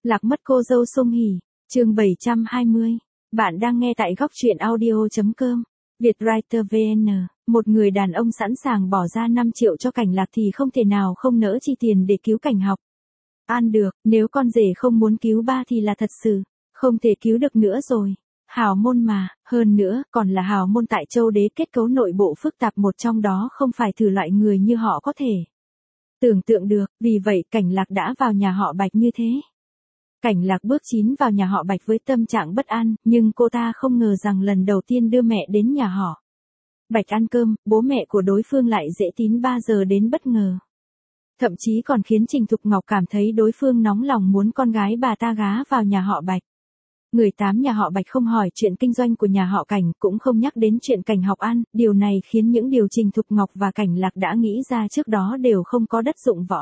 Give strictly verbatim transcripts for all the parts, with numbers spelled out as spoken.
Lạc mất cô dâu Song Hỷ, chương bảy trăm hai mươi. Bạn đang nghe tại góc truyện audio chấm com. Vietwriter vê en, một người đàn ông sẵn sàng bỏ ra năm triệu cho Cảnh Lạc thì không thể nào không nỡ chi tiền để cứu Cảnh Học An được, nếu con rể không muốn cứu ba thì là thật sự không thể cứu được nữa rồi. Hào môn mà, hơn nữa, còn là hào môn tại Châu Đế, kết cấu nội bộ phức tạp, một trong đó không phải thử loại người như họ có thể tưởng tượng được, vì vậy Cảnh Lạc đã vào nhà họ Bạch như thế. Cảnh Lạc bước chín vào nhà họ Bạch với tâm trạng bất an, nhưng cô ta không ngờ rằng lần đầu tiên đưa mẹ đến nhà họ Bạch ăn cơm, bố mẹ của đối phương lại dễ tín ba giờ đến bất ngờ. Thậm chí còn khiến Trình Thục Ngọc cảm thấy đối phương nóng lòng muốn con gái bà ta gá vào nhà họ Bạch. Người tám nhà họ Bạch không hỏi chuyện kinh doanh của nhà họ Cảnh, cũng không nhắc đến chuyện Cảnh Học An, điều này khiến những điều Trình Thục Ngọc và Cảnh Lạc đã nghĩ ra trước đó đều không có đất dụng võ.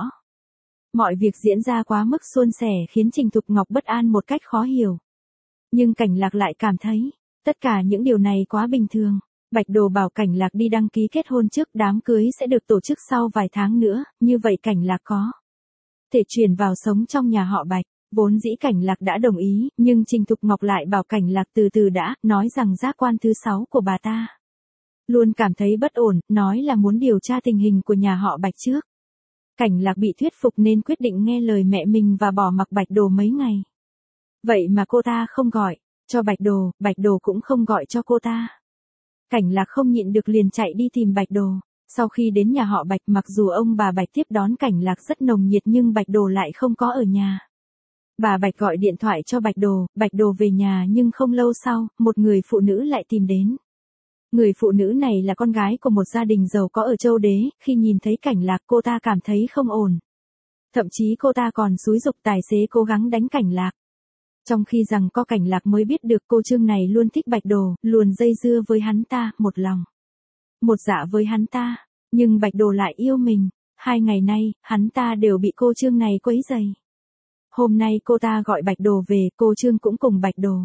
Mọi việc diễn ra quá mức suôn sẻ khiến Trình Thục Ngọc bất an một cách khó hiểu. Nhưng Cảnh Lạc lại cảm thấy, tất cả những điều này quá bình thường. Bạch Đồ bảo Cảnh Lạc đi đăng ký kết hôn trước, đám cưới sẽ được tổ chức sau vài tháng nữa, như vậy Cảnh Lạc có thể chuyển vào sống trong nhà họ Bạch. Vốn dĩ Cảnh Lạc đã đồng ý, nhưng Trình Thục Ngọc lại bảo Cảnh Lạc từ từ đã, nói rằng giác quan thứ sáu của bà ta luôn cảm thấy bất ổn, nói là muốn điều tra tình hình của nhà họ Bạch trước. Cảnh Lạc bị thuyết phục nên quyết định nghe lời mẹ mình và bỏ mặc Bạch Đồ mấy ngày. Vậy mà cô ta không gọi cho Bạch Đồ, Bạch Đồ cũng không gọi cho cô ta. Cảnh Lạc không nhịn được liền chạy đi tìm Bạch Đồ. Sau khi đến nhà họ Bạch, mặc dù ông bà Bạch tiếp đón Cảnh Lạc rất nồng nhiệt nhưng Bạch Đồ lại không có ở nhà. Bà Bạch gọi điện thoại cho Bạch Đồ, Bạch Đồ về nhà nhưng không lâu sau, một người phụ nữ lại tìm đến. Người phụ nữ này là con gái của một gia đình giàu có ở Châu Đế, khi nhìn thấy Cảnh Lạc cô ta cảm thấy không ổn. Thậm chí cô ta còn xúi giục tài xế cố gắng đánh Cảnh Lạc. Trong khi rằng có Cảnh Lạc mới biết được cô Trương này luôn thích Bạch Đồ, luôn dây dưa với hắn ta, một lòng một dạ với hắn ta. Nhưng Bạch Đồ lại yêu mình. Hai ngày nay, hắn ta đều bị cô Trương này quấy rầy. Hôm nay cô ta gọi Bạch Đồ về, cô Trương cũng cùng Bạch Đồ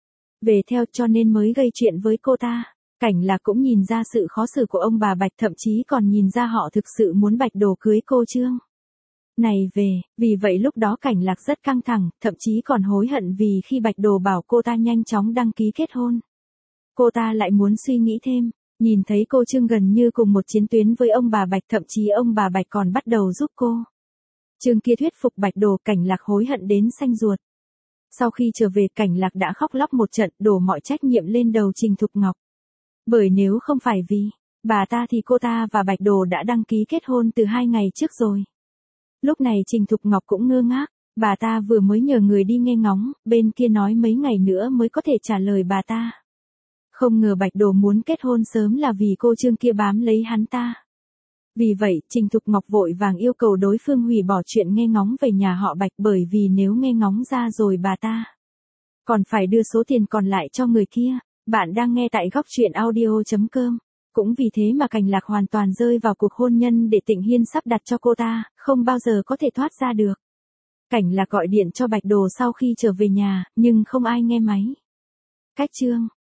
về theo cho nên mới gây chuyện với cô ta. Cảnh Lạc cũng nhìn ra sự khó xử của ông bà Bạch, thậm chí còn nhìn ra họ thực sự muốn Bạch Đồ cưới cô Trương này về, vì vậy lúc đó Cảnh Lạc rất căng thẳng, thậm chí còn hối hận vì khi Bạch Đồ bảo cô ta nhanh chóng đăng ký kết hôn. Cô ta lại muốn suy nghĩ thêm, nhìn thấy cô Trương gần như cùng một chiến tuyến với ông bà Bạch, thậm chí ông bà Bạch còn bắt đầu giúp cô Trương kia thuyết phục Bạch Đồ. Cảnh Lạc hối hận đến xanh ruột. Sau khi trở về, Cảnh Lạc đã khóc lóc một trận, đổ mọi trách nhiệm lên đầu Trình Thục Ngọc. Bởi nếu không phải vì bà ta thì cô ta và Bạch Đồ đã đăng ký kết hôn từ hai ngày trước rồi. Lúc này Trình Thục Ngọc cũng ngơ ngác, bà ta vừa mới nhờ người đi nghe ngóng, bên kia nói mấy ngày nữa mới có thể trả lời bà ta. Không ngờ Bạch Đồ muốn kết hôn sớm là vì cô Trương kia bám lấy hắn ta. Vì vậy, Trình Thục Ngọc vội vàng yêu cầu đối phương hủy bỏ chuyện nghe ngóng về nhà họ Bạch, bởi vì nếu nghe ngóng ra rồi bà ta còn phải đưa số tiền còn lại cho người kia. Bạn đang nghe tại góc truyện audio chấm com. Cũng vì thế mà Cảnh Lạc hoàn toàn rơi vào cuộc hôn nhân để Tịnh Hiên sắp đặt cho cô ta, không bao giờ có thể thoát ra được. Cảnh Lạc gọi điện cho Bạch Đồ sau khi trở về nhà, nhưng không ai nghe máy. Cách chương